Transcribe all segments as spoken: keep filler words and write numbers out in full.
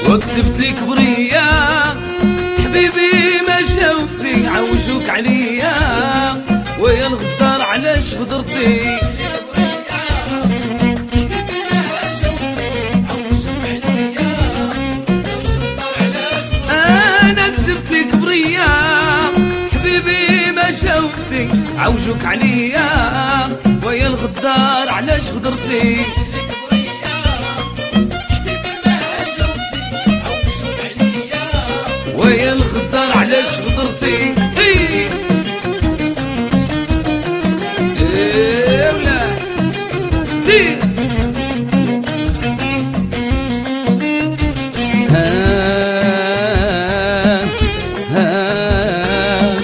وكتبت لك برية حبيبي ما جاوبتي عوجوك عليا ويا الغدار علاش غدرتي انا كتبت لك برية حبيبي ما جاوبتي عوجوك عليا ويا الغدار علاش غدرتي ويا الغدار علاش غدرتي ايه ايه ولا زيد ها ها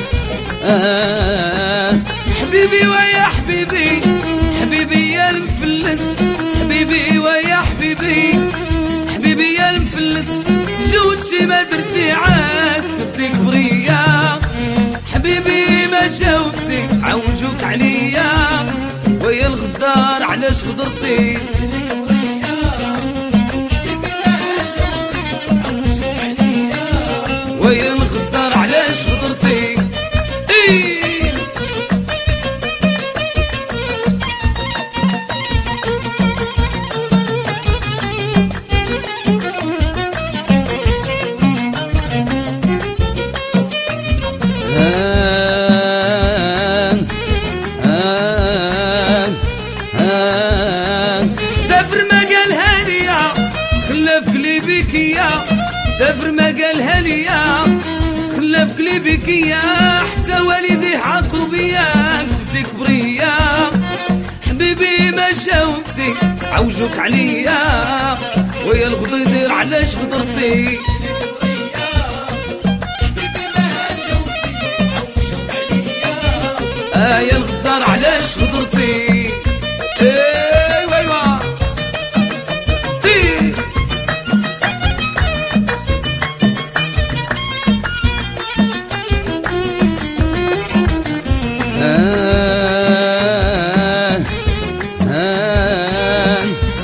ها حبيبي ويا حبيبي حبيبي يا المفلس حبيبي ويا حبيبي حبيبي يا المفلس جوجي ما درتي عاد سبتك برية حبيبي ما جاوبتي عوجوك عليا ويا الغدار علاش غدرتي ويا الغدار علاش غدرتي ايه سافر ما قالها ليا خلا في قلبي كيا سافر ما قالها ليا خلا في قلبي كيا حتى والديه عاقوا بيا كتبت لك برية حبيبي ما جاوبتي عوجوك عليا ويا الغدير علاش غدرتي آه يا الغدار علاش غدرتي ايوا ايوا زيد آه آه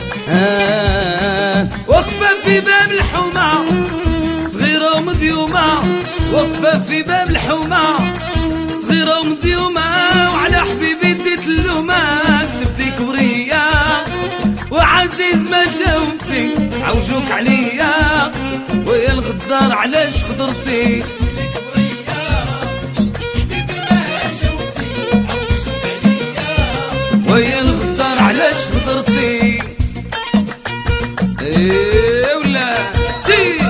آه وقفة في باب الحومة صغيرة ومذيومة وقفة في باب الحومة صغيرة ومذيومة وعلى حبيبي ديت اللومة كتبت لك برية وعزيز ما جاوبتي عوجوك عليا ويا الغدار علاش غدرتي ويا الغدار علاش غدرتي ايه ولا سي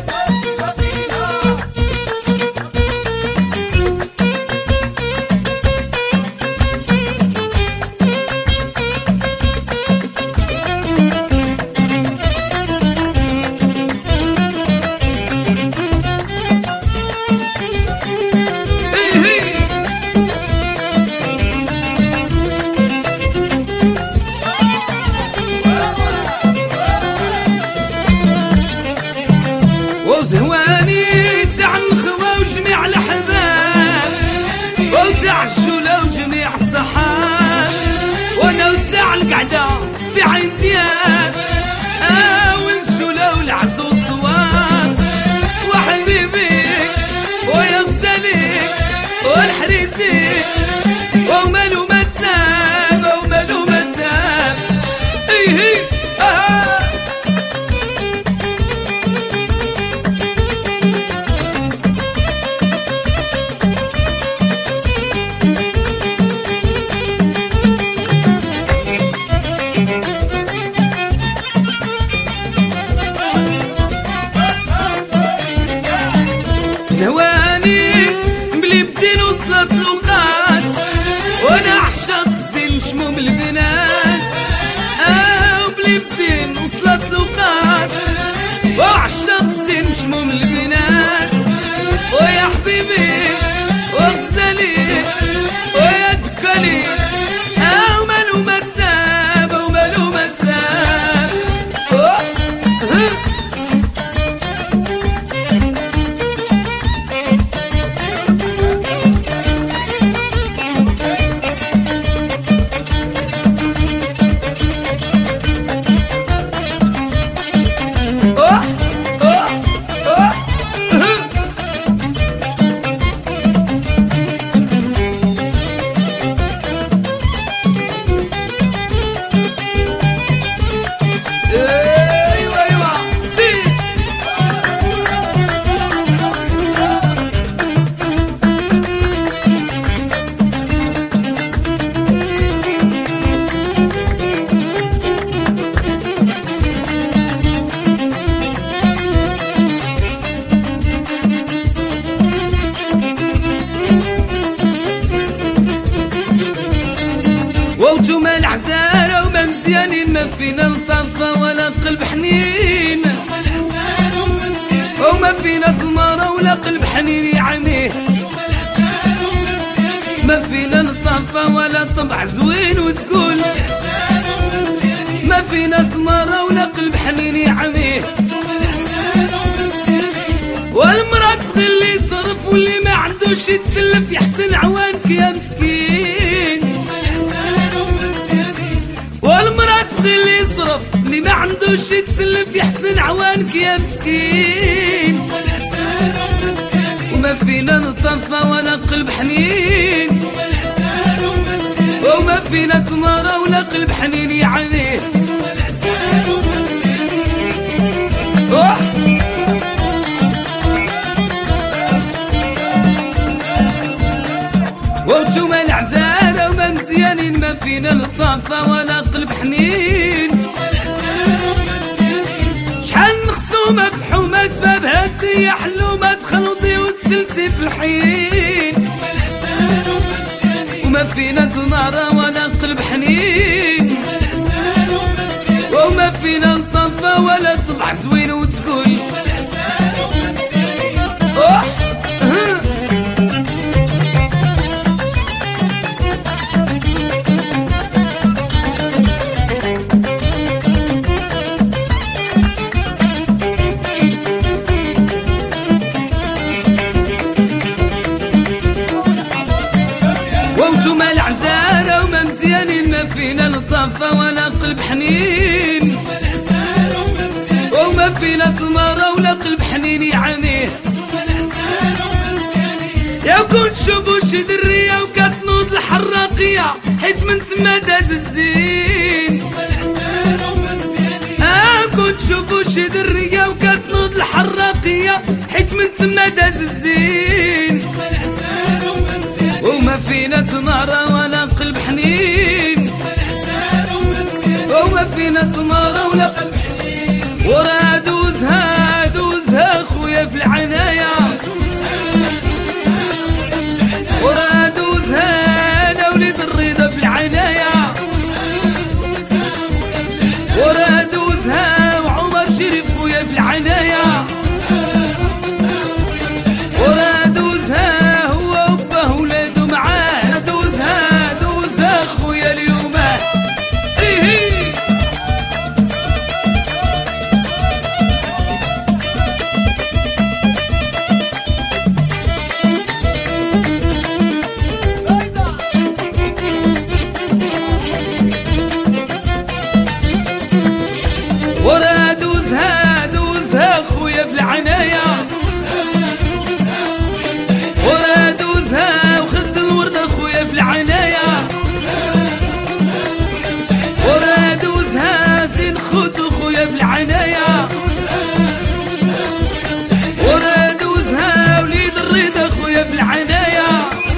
وزهواني تاع الخوا وجميع الحباب وتاع الجولة وجميع الصحاب وانا وتاع القعدة في عين دياب اه والجولة والعز والصواب وحبيبي ويا غزالي والحريسي ومالو ما تساب ومالو ما تساب ايه اه زواني بلي بدين وصلت لوقات وانا عشاق الزين شموم البنات اه بلي بدين وصلت لوقات وعشاق الزين شموم البنات ويا حبيبي وغزالي ويا دكالي اه ومالو ما تساب ومالو ما تساب Oh! ما فينا لطافة ولا قلب حنين، وما فينا تمارة ولا قلب حنين يعميه، ما فينا لطافة ولا طبع زوين وتقول، ما فينا تمارة ولا قلب حنين يعميه. والمرأة تبغي اللي يصرف واللي ما عندوش يتسلف، يحسن عوانك يا مسكين. والمرأة تبغي اللي يصرف اللي ما عندوش يتسلف، يحسن عوانك يا مسكين. وما فينا لطافة ولا قلب حنين، وما فينا تمارة ولا قلب حنين يعانيه. وانتوما العزالة وما مزيانين، ما فينا لطافة ولا قلب حنين. شحال نخصومة في الحومة سبابها انتيا حلومة، تخلطي وتسلتي في الحين. وما فينا تمارة ولا قلب حنين، وما فينا لطافة ولا طبع زوين وتقول. وانتوما العزالة وما مزيانين، ما فينا لطافة ولا قلب حنين، وما فينا تمارة ولا قلب حنين يعانيه. يا كنت تشوفوا شي درية وكتنوض الحراقية، حيت من تما داز الزين. اه كنت تشوفوا شي درية وكتنوض الحراقية، حيت من تما داز الزين. وما فينا تمارة ولا قلب حنين، وما فينا تمارة ولا قلب حنين. ورا دوزها دوزها خويا في العناية، ورا دوزها انا وليد الرضا في العناية، ورا دوزها وعمر شريف خويا في العناية، ورا دوزها هو وباه ولاده معاه. دوزها دوزها خويا اليوم ايه. ورا دوزها دوزها خويا في العناية، ورا دوزها وخد الوردة خويا في العناية، ورا دوزها زين خوتو خويا في العناية، ورا دوزها وليد الرضا خويا في العناية،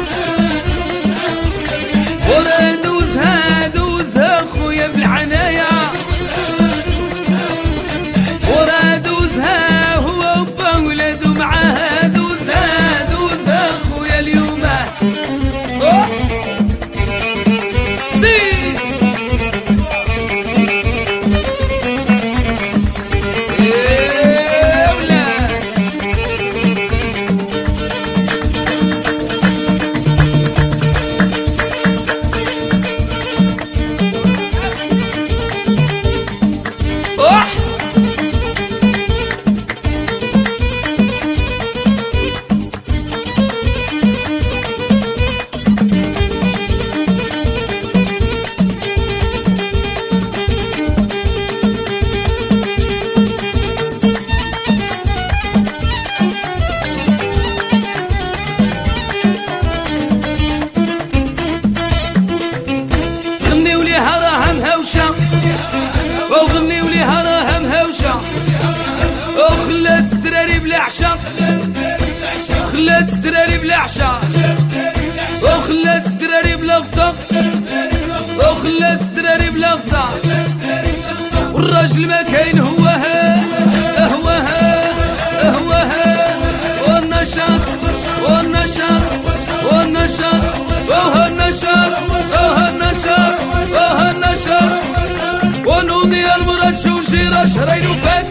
ورا دوزها دوزها خويا في العناية، ورا دوزها هو وبا ولاده معاها. دوزها دوزها خويا اليوم زين. ايه ولا اوح. غنيو ليها راها مهوشة، وغنيو ليها راها مهوشة، وخلات الدراري بلا عشا، خلات الدراري بلا عشا، وخلات الدراري بلا غدا، وخلات الدراري بلا غدا. والراجل ما كاين هواها هواها هواها، والنشاط والنشاط والنشاط وهالنشاط وهالنشاط وهالنشاط ونوض جيرة شهرين وفات